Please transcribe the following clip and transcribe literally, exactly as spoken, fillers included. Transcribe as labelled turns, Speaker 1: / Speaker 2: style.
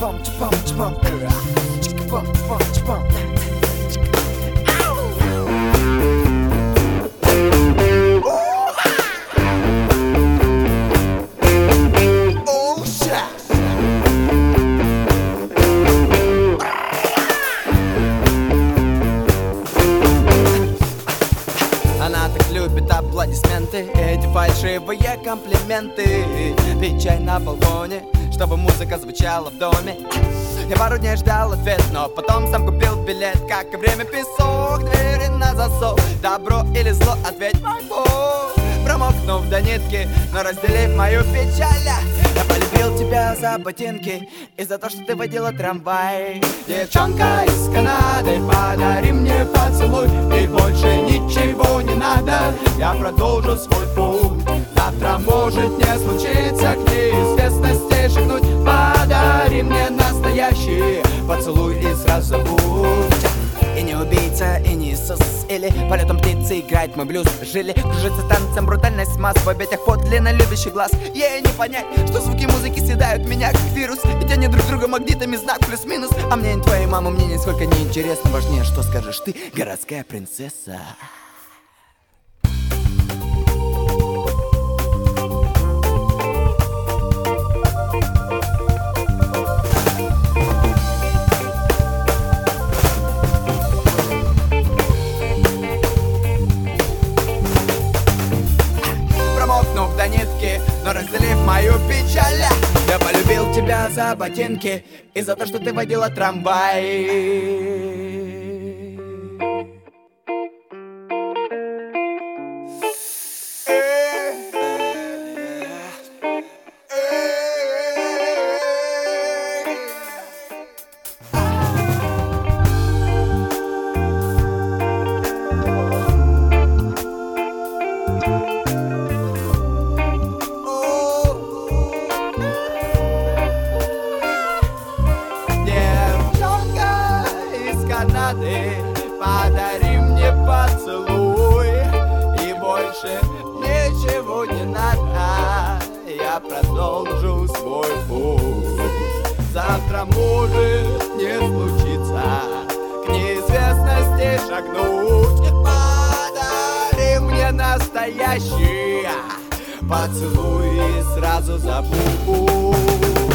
Speaker 1: чпом, чпом, чпом, чпом, чпом, чпом. Она так любит аплодисменты, эти фальшивые комплименты. Пить чай на балконе, чтобы музыка звучала в доме. Я пару дней ждал ответ, но потом сам купил билет. Как и время песок, двери на засов. Добро или зло, ответь могу. Промокнув до нитки, но разделив мою печаль, я полюбил тебя за ботинки и за то, что ты водила трамвай. Девчонка из Канады, подари мне поцелуй, и больше ничего не надо, я продолжу свой путь. Завтра может не случиться к неизвестности шагнуть. Подари мне настоящий поцелуй и сразу забудь. И не убийца, и не Иисус, или полетом птицы играет мой блюз. Жили, кружится танцем брутальность масс в объятиях подлинно любящий глаз. Ей не понять, что звуки музыки съедают меня как вирус, ведь они друг друга магнитами, знак плюс-минус. А мне не твоя мама, мне нисколько не интересно. Важнее, что скажешь ты, городская принцесса. До нитки, но разделив мою печаль, я полюбил тебя за ботинки и за то, что ты водила трамвай. Подари мне поцелуй, и больше ничего не надо, я продолжу свой путь. Завтра может не случиться к неизвестности шагнуть. Подари мне настоящий поцелуй и сразу забудь.